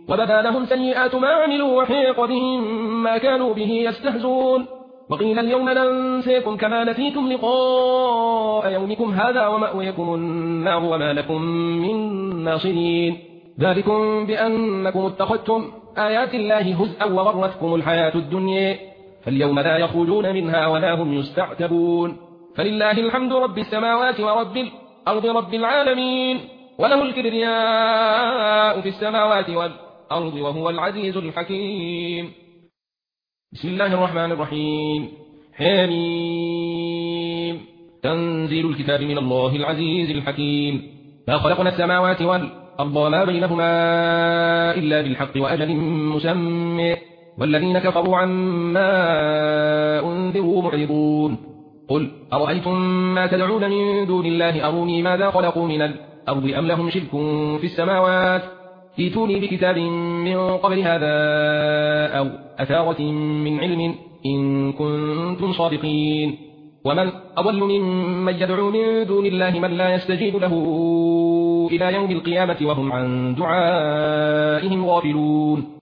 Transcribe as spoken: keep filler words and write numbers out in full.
وبدا لهم سيئات ما عملوا وحيق بهم ما كانوا به يستهزون وقيل اليوم ننسيكم كما نسيتم لقاء يومكم هذا ومأويكم النار وما لكم من ناصرين ذلكم بأنكم اتخذتم آيات الله هزءا وغرتكم الحياة الدنيا فاليوم لا يخرجون منها ولا هم يستعتبون فلله الحمد رب السماوات ورب الأرض رب العالمين وله الكبرياء في السماوات والأرض وهو العزيز الحكيم. بسم الله الرحمن الرحيم. حميم. تنزيل الكتاب من الله العزيز الحكيم. ما خلقنا السماوات والأرض وما بينهما إلا بالحق وأجل مسمى والذين كفروا عما أنذروا معرضون قل أرأيتم ما تدعون من دون الله أروني ماذا خلقوا من الأرض أم لهم شرك في السماوات ائتوني بكتاب من قبل هذا أو أثارة من علم إن كنتم صادقين ومن أضل ممن يدعو من دون الله من لا يستجيب له إلى يوم القيامة وهم عن دعائهم غافلون